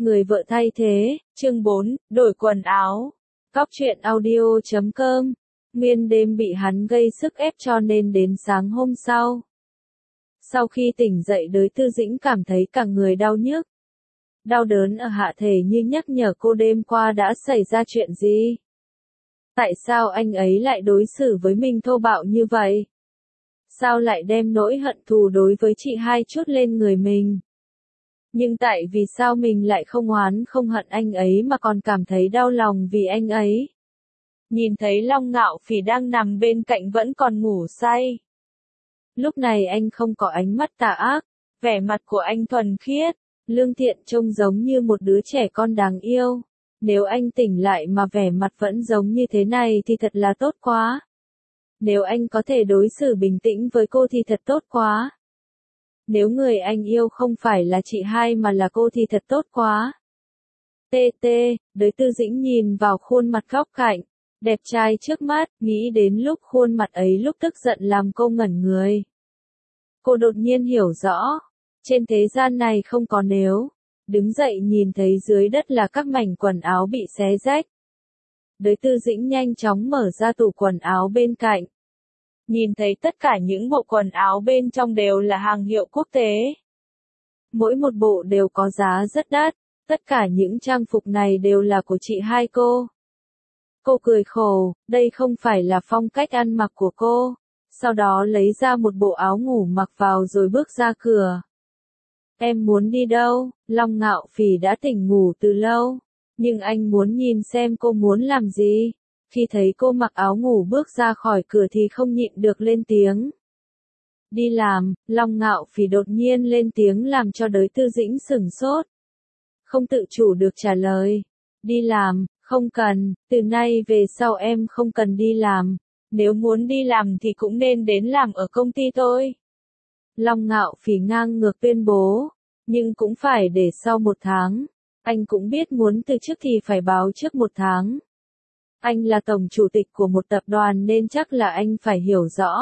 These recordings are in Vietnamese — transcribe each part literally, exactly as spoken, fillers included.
Người vợ thay thế, chương bốn, đổi quần áo. Cóc truyện audio chấm com. Nguyên đêm bị hắn gây sức ép cho nên đến sáng hôm sau. Sau khi tỉnh dậy Đới Tư Dĩnh cảm thấy cả người đau nhức. Đau đớn ở hạ thể như nhắc nhở cô đêm qua đã xảy ra chuyện gì. Tại sao anh ấy lại đối xử với mình thô bạo như vậy? Sao lại đem nỗi hận thù đối với chị hai chút lên người mình? Nhưng tại vì sao mình lại không oán không hận anh ấy mà còn cảm thấy đau lòng vì anh ấy? Nhìn thấy Long Ngạo Phỉ đang nằm bên cạnh vẫn còn ngủ say. Lúc này anh không có ánh mắt tà ác, vẻ mặt của anh thuần khiết, lương thiện trông giống như một đứa trẻ con đáng yêu. Nếu anh tỉnh lại mà vẻ mặt vẫn giống như thế này thì thật là tốt quá. Nếu anh có thể đối xử bình tĩnh với cô thì thật tốt quá. Nếu người anh yêu không phải là chị hai mà là cô thì thật tốt quá. Tê tê, Đới Tư Dĩnh nhìn vào khuôn mặt góc cạnh, đẹp trai trước mắt, nghĩ đến lúc khuôn mặt ấy lúc tức giận làm cô ngẩn người. Cô đột nhiên hiểu rõ, trên thế gian này không có nếu. Đứng dậy nhìn thấy dưới đất là các mảnh quần áo bị xé rách. Đới Tư Dĩnh nhanh chóng mở ra tủ quần áo bên cạnh. Nhìn thấy tất cả những bộ quần áo bên trong đều là hàng hiệu quốc tế. Mỗi một bộ đều có giá rất đắt, tất cả những trang phục này đều là của chị hai cô. Cô cười khổ, đây không phải là phong cách ăn mặc của cô. Sau đó lấy ra một bộ áo ngủ mặc vào rồi bước ra cửa. Em muốn đi đâu? Long Ngạo Phỉ đã tỉnh ngủ từ lâu, nhưng anh muốn nhìn xem cô muốn làm gì. Khi thấy cô mặc áo ngủ bước ra khỏi cửa thì không nhịn được lên tiếng. Đi làm, Long Ngạo Phỉ đột nhiên lên tiếng làm cho Đới Tư Dĩnh sửng sốt. Không tự chủ được trả lời. Đi làm, không cần, từ nay về sau em không cần đi làm. Nếu muốn đi làm thì cũng nên đến làm ở công ty tôi. Long Ngạo Phỉ ngang ngược tuyên bố, nhưng cũng phải để sau một tháng. Anh cũng biết muốn từ chức thì phải báo trước một tháng. Anh là tổng chủ tịch của một tập đoàn nên chắc là anh phải hiểu rõ.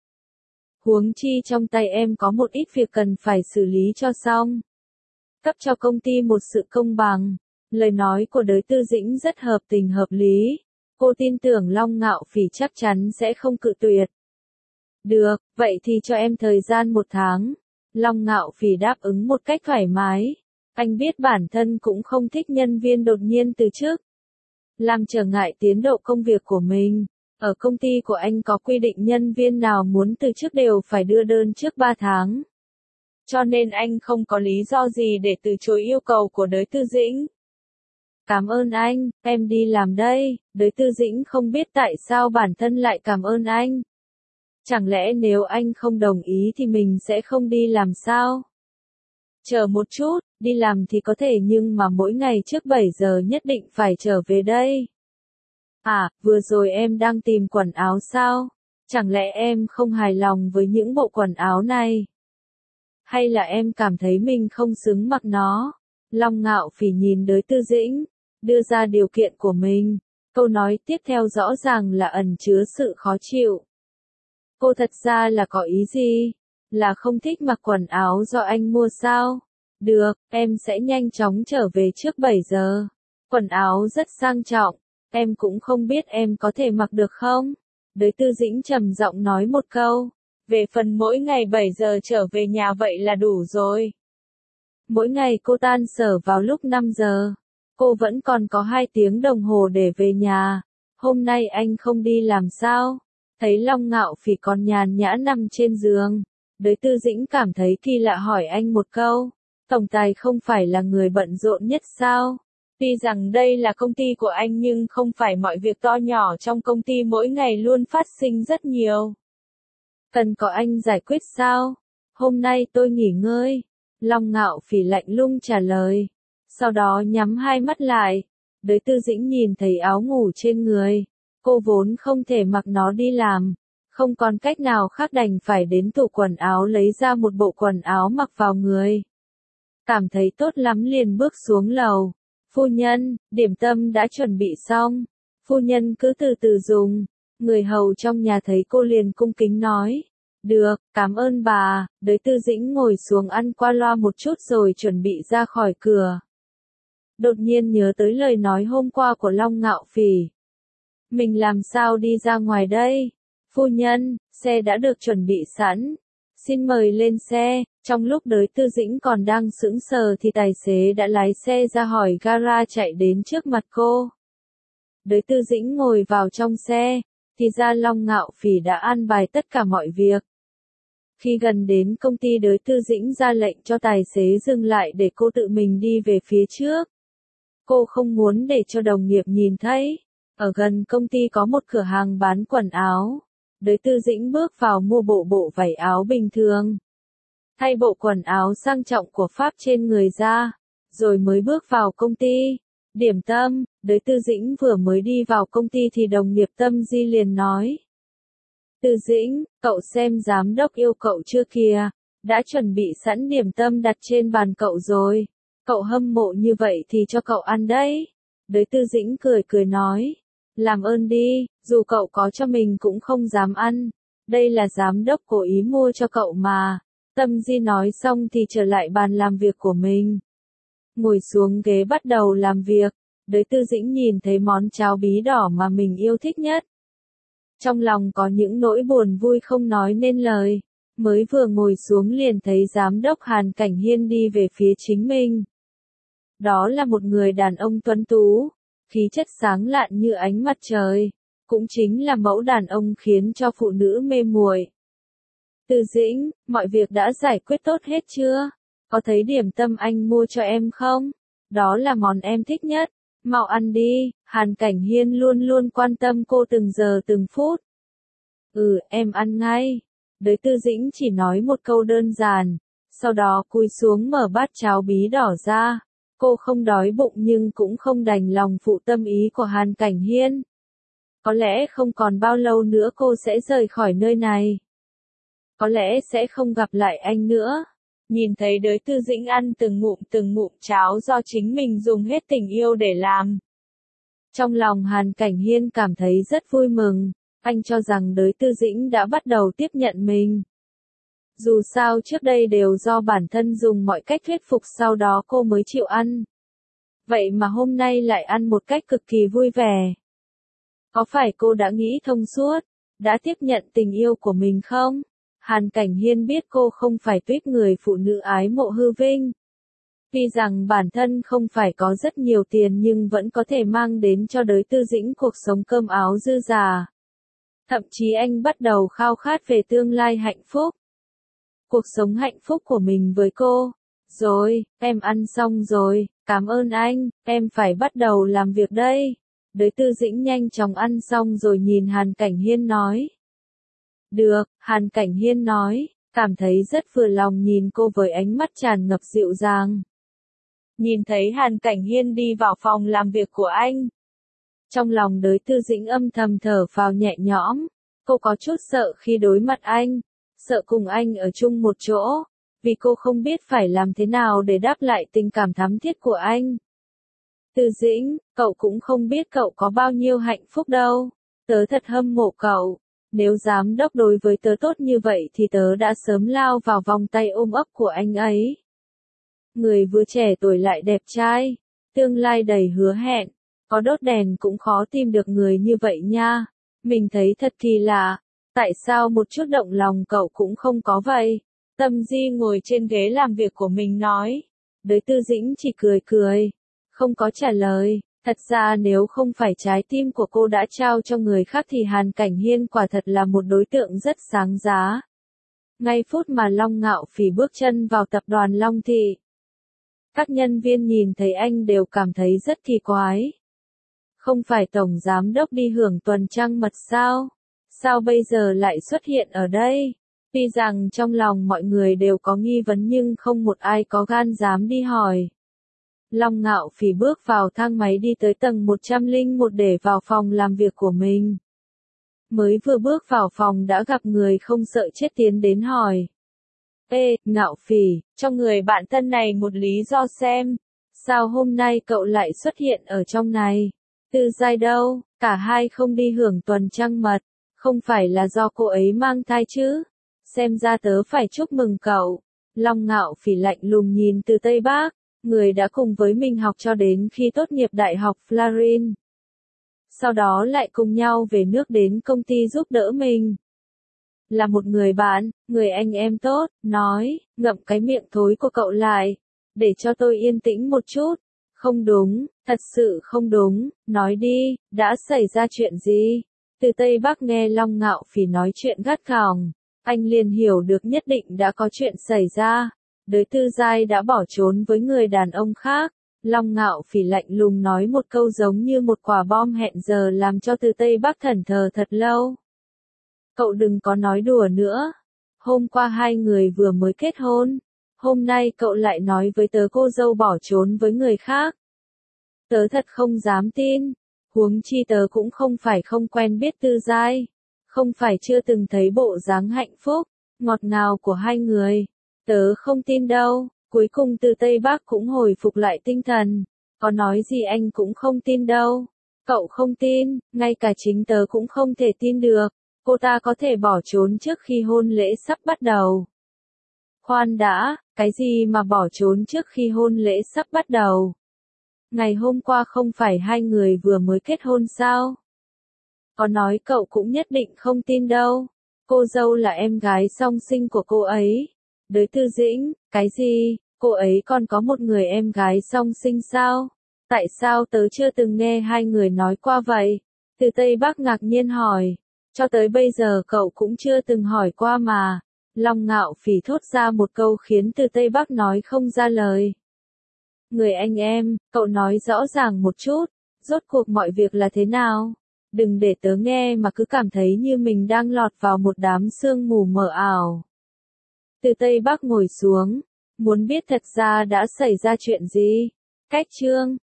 Huống chi trong tay em có một ít việc cần phải xử lý cho xong. Cấp cho công ty một sự công bằng. Lời nói của Đới Tư Dĩnh rất hợp tình hợp lý. Cô tin tưởng Long Ngạo Phỉ chắc chắn sẽ không cự tuyệt. Được, vậy thì cho em thời gian một tháng. Long Ngạo Phỉ đáp ứng một cách thoải mái. Anh biết bản thân cũng không thích nhân viên đột nhiên từ chức. Làm trở ngại tiến độ công việc của mình. Ở công ty của anh có quy định nhân viên nào muốn từ chức đều phải đưa đơn trước ba tháng. Cho nên anh không có lý do gì để từ chối yêu cầu của Đới Tư Dĩnh. Cảm ơn anh, em đi làm đây. Đới Tư Dĩnh không biết tại sao bản thân lại cảm ơn anh. Chẳng lẽ nếu anh không đồng ý thì mình sẽ không đi làm sao? Chờ một chút, đi làm thì có thể nhưng mà mỗi ngày trước bảy giờ nhất định phải trở về đây. À, vừa rồi em đang tìm quần áo sao? Chẳng lẽ em không hài lòng với những bộ quần áo này? Hay là em cảm thấy mình không xứng mặc nó? Long Ngạo Phỉ nhìn Đới Tư Dĩnh, đưa ra điều kiện của mình. Câu nói tiếp theo rõ ràng là ẩn chứa sự khó chịu. Cô thật ra là có ý gì? Là không thích mặc quần áo do anh mua sao? Được, em sẽ nhanh chóng trở về trước bảy giờ. Quần áo rất sang trọng, em cũng không biết em có thể mặc được không? Đới Tư Dĩnh trầm giọng nói một câu. Về phần mỗi ngày bảy giờ trở về nhà vậy là đủ rồi. Mỗi ngày cô tan sở vào lúc năm giờ. Cô vẫn còn có hai tiếng đồng hồ để về nhà. Hôm nay anh không đi làm sao? Thấy Long Ngạo Phỉ còn nhàn nhã nằm trên giường. Đới Tư Dĩnh cảm thấy kỳ lạ hỏi anh một câu. Tổng tài không phải là người bận rộn nhất sao? Tuy rằng đây là công ty của anh nhưng không phải mọi việc to nhỏ trong công ty mỗi ngày luôn phát sinh rất nhiều. Cần có anh giải quyết sao? Hôm nay tôi nghỉ ngơi. Long Ngạo Phỉ lạnh lùng trả lời. Sau đó nhắm hai mắt lại. Đới Tư Dĩnh nhìn thấy áo ngủ trên người. Cô vốn không thể mặc nó đi làm. Không còn cách nào khác đành phải đến tủ quần áo lấy ra một bộ quần áo mặc vào người. Cảm thấy tốt lắm liền bước xuống lầu. Phu nhân, điểm tâm đã chuẩn bị xong. Phu nhân cứ từ từ dùng. Người hầu trong nhà thấy cô liền cung kính nói. Được, cảm ơn bà. Đới Tư Dĩnh ngồi xuống ăn qua loa một chút rồi chuẩn bị ra khỏi cửa. đột nhiên nhớ tới lời nói hôm qua của Long Ngạo Phỉ. Mình làm sao đi ra ngoài đây? Phu nhân, xe đã được chuẩn bị sẵn. Xin mời lên xe. Trong lúc Đới Tư Dĩnh còn đang sững sờ thì tài xế đã lái xe ra khỏi gara chạy đến trước mặt cô. Đới Tư Dĩnh ngồi vào trong xe, thì ra Long Ngạo Phỉ đã an bài tất cả mọi việc. Khi gần đến công ty, Đới Tư Dĩnh ra lệnh cho tài xế dừng lại để cô tự mình đi về phía trước. Cô không muốn để cho đồng nghiệp nhìn thấy. Ở gần công ty có một cửa hàng bán quần áo. Đới Tư Dĩnh bước vào mua bộ bộ vải áo bình thường. Thay bộ quần áo sang trọng của Pháp trên người ra, rồi mới bước vào công ty. Điểm tâm, Đới Tư Dĩnh vừa mới đi vào công ty thì đồng nghiệp Tâm Di liền nói. Tư Dĩnh, cậu xem giám đốc yêu cậu chưa kìa, đã chuẩn bị sẵn điểm tâm đặt trên bàn cậu rồi. Cậu hâm mộ như vậy thì cho cậu ăn đấy. Đới Tư Dĩnh cười cười nói. Làm ơn đi, dù cậu có cho mình cũng không dám ăn. Đây là giám đốc cố ý mua cho cậu mà. Tâm Di nói xong thì trở lại bàn làm việc của mình. Ngồi xuống ghế bắt đầu làm việc. Đới Tư Dĩnh nhìn thấy món cháo bí đỏ mà mình yêu thích nhất. Trong lòng có những nỗi buồn vui không nói nên lời. Mới vừa ngồi xuống liền thấy giám đốc Hàn Cảnh Hiên đi về phía chính mình. Đó là một người đàn ông tuấn tú, khí chất sáng lạn như ánh mặt trời, cũng chính là mẫu đàn ông khiến cho phụ nữ mê muội. Tư Dĩnh, mọi việc đã giải quyết tốt hết chưa? Có thấy điểm tâm anh mua cho em không? Đó là món em thích nhất. Mau ăn đi, Hàn Cảnh Hiên luôn luôn quan tâm cô từng giờ từng phút. Ừ, em ăn ngay. Đới Tư Dĩnh chỉ nói một câu đơn giản, sau đó cúi xuống mở bát cháo bí đỏ ra. Cô không đói bụng nhưng cũng không đành lòng phụ tâm ý của Hàn Cảnh Hiên. Có lẽ không còn bao lâu nữa cô sẽ rời khỏi nơi này. Có lẽ sẽ không gặp lại anh nữa. Nhìn thấy Đới Tư Dĩnh ăn từng ngụm từng ngụm cháo do chính mình dùng hết tình yêu để làm. Trong lòng Hàn Cảnh Hiên cảm thấy rất vui mừng. Anh cho rằng Đới Tư Dĩnh đã bắt đầu tiếp nhận mình. Dù sao trước đây đều do bản thân dùng mọi cách thuyết phục sau đó cô mới chịu ăn. Vậy mà hôm nay lại ăn một cách cực kỳ vui vẻ. Có phải cô đã nghĩ thông suốt, đã tiếp nhận tình yêu của mình không? Hàn Cảnh Hiên biết cô không phải tuýp người phụ nữ ái mộ hư vinh. Tuy rằng bản thân không phải có rất nhiều tiền nhưng vẫn có thể mang đến cho Đới Tư Dĩnh cuộc sống cơm áo dư dả. Thậm chí anh bắt đầu khao khát về tương lai hạnh phúc. Cuộc sống hạnh phúc của mình với cô. Rồi, em ăn xong rồi, cảm ơn anh, em phải bắt đầu làm việc đây. Đới Tư Dĩnh nhanh chóng ăn xong rồi nhìn Hàn Cảnh Hiên nói. Được, Hàn Cảnh Hiên nói, cảm thấy rất vừa lòng nhìn cô với ánh mắt tràn ngập dịu dàng. Nhìn thấy Hàn Cảnh Hiên đi vào phòng làm việc của anh. Trong lòng Đới Tư Dĩnh âm thầm thở phào nhẹ nhõm. Cô có chút sợ khi đối mặt anh, sợ cùng anh ở chung một chỗ, vì cô không biết phải làm thế nào để đáp lại tình cảm thắm thiết của anh. Tư Dĩnh, cậu cũng không biết cậu có bao nhiêu hạnh phúc đâu. Tớ thật hâm mộ cậu. Nếu giám đốc đối với tớ tốt như vậy thì tớ đã sớm lao vào vòng tay ôm ấp của anh ấy. Người vừa trẻ tuổi lại đẹp trai, tương lai đầy hứa hẹn, có đốt đèn cũng khó tìm được người như vậy nha. Mình thấy thật kỳ lạ, tại sao một chút động lòng cậu cũng không có vậy? Tâm Di ngồi trên ghế làm việc của mình nói. Đới Tư Dĩnh chỉ cười cười, không có trả lời. Thật ra nếu không phải trái tim của cô đã trao cho người khác thì Hàn Cảnh Hiên quả thật là một đối tượng rất sáng giá. Ngay phút mà Long Ngạo Phỉ bước chân vào tập đoàn Long Thị, các nhân viên nhìn thấy anh đều cảm thấy rất kỳ quái. Không phải tổng giám đốc đi hưởng tuần trăng mật sao? Sao bây giờ lại xuất hiện ở đây? Tuy rằng trong lòng mọi người đều có nghi vấn nhưng không một ai có gan dám đi hỏi. Long Ngạo Phỉ bước vào thang máy đi tới tầng một trăm lẻ một để vào phòng làm việc của mình. Mới vừa bước vào phòng đã gặp người không sợ chết tiến đến hỏi. Ê, Ngạo Phỉ, cho người bạn thân này một lý do xem. Sao hôm nay cậu lại xuất hiện ở trong này? Tư Giai đâu, cả hai không đi hưởng tuần trăng mật. Không phải là do cô ấy mang thai chứ? Xem ra tớ phải chúc mừng cậu. Long Ngạo Phỉ lạnh lùng nhìn Từ Tây Bắc. người đã cùng với mình học cho đến khi tốt nghiệp Đại học Flarin. Sau đó lại cùng nhau về nước đến công ty giúp đỡ mình. Là một người bạn, người anh em tốt, nói, ngậm cái miệng thối của cậu lại, để cho tôi yên tĩnh một chút. Không đúng, thật sự không đúng, nói đi, đã xảy ra chuyện gì? Từ Tây Bắc nghe Long Ngạo Phỉ nói chuyện gắt gỏng, anh liền hiểu được nhất định đã có chuyện xảy ra. Đới Tư Giai đã bỏ trốn với người đàn ông khác. Long Ngạo Phỉ lạnh lùng nói một câu giống như một quả bom hẹn giờ làm cho Từ Tây Bắc thẫn thờ thật lâu. Cậu đừng có nói đùa nữa. Hôm qua hai người vừa mới kết hôn. Hôm nay cậu lại nói với tớ cô dâu bỏ trốn với người khác. Tớ thật không dám tin. Huống chi tớ cũng không phải không quen biết Tư Giai. Không phải chưa từng thấy bộ dáng hạnh phúc, ngọt ngào của hai người. Tớ không tin đâu. Cuối cùng Từ Tây Bắc cũng hồi phục lại tinh thần. Có nói gì anh cũng không tin đâu. Cậu không tin, ngay cả chính tớ cũng không thể tin được. Cô ta có thể bỏ trốn trước khi hôn lễ sắp bắt đầu. Khoan đã, cái gì mà bỏ trốn trước khi hôn lễ sắp bắt đầu? Ngày hôm qua không phải hai người vừa mới kết hôn sao? Có nói cậu cũng nhất định không tin đâu. Cô dâu là em gái song sinh của cô ấy. Đới Tư Dĩnh, cái gì? Cô ấy còn có một người em gái song sinh sao? Tại sao tớ chưa từng nghe hai người nói qua vậy? Từ Tây Bắc ngạc nhiên hỏi. Cho tới bây giờ cậu cũng chưa từng hỏi qua mà. Long Ngạo Phỉ thốt ra một câu khiến Từ Tây Bắc nói không ra lời. Người anh em, cậu nói rõ ràng một chút, rốt cuộc mọi việc là thế nào? Đừng để tớ nghe mà cứ cảm thấy như mình đang lọt vào một đám sương mù mờ ảo. Từ Tây Bắc ngồi xuống, muốn biết thật ra đã xảy ra chuyện gì. Cách chương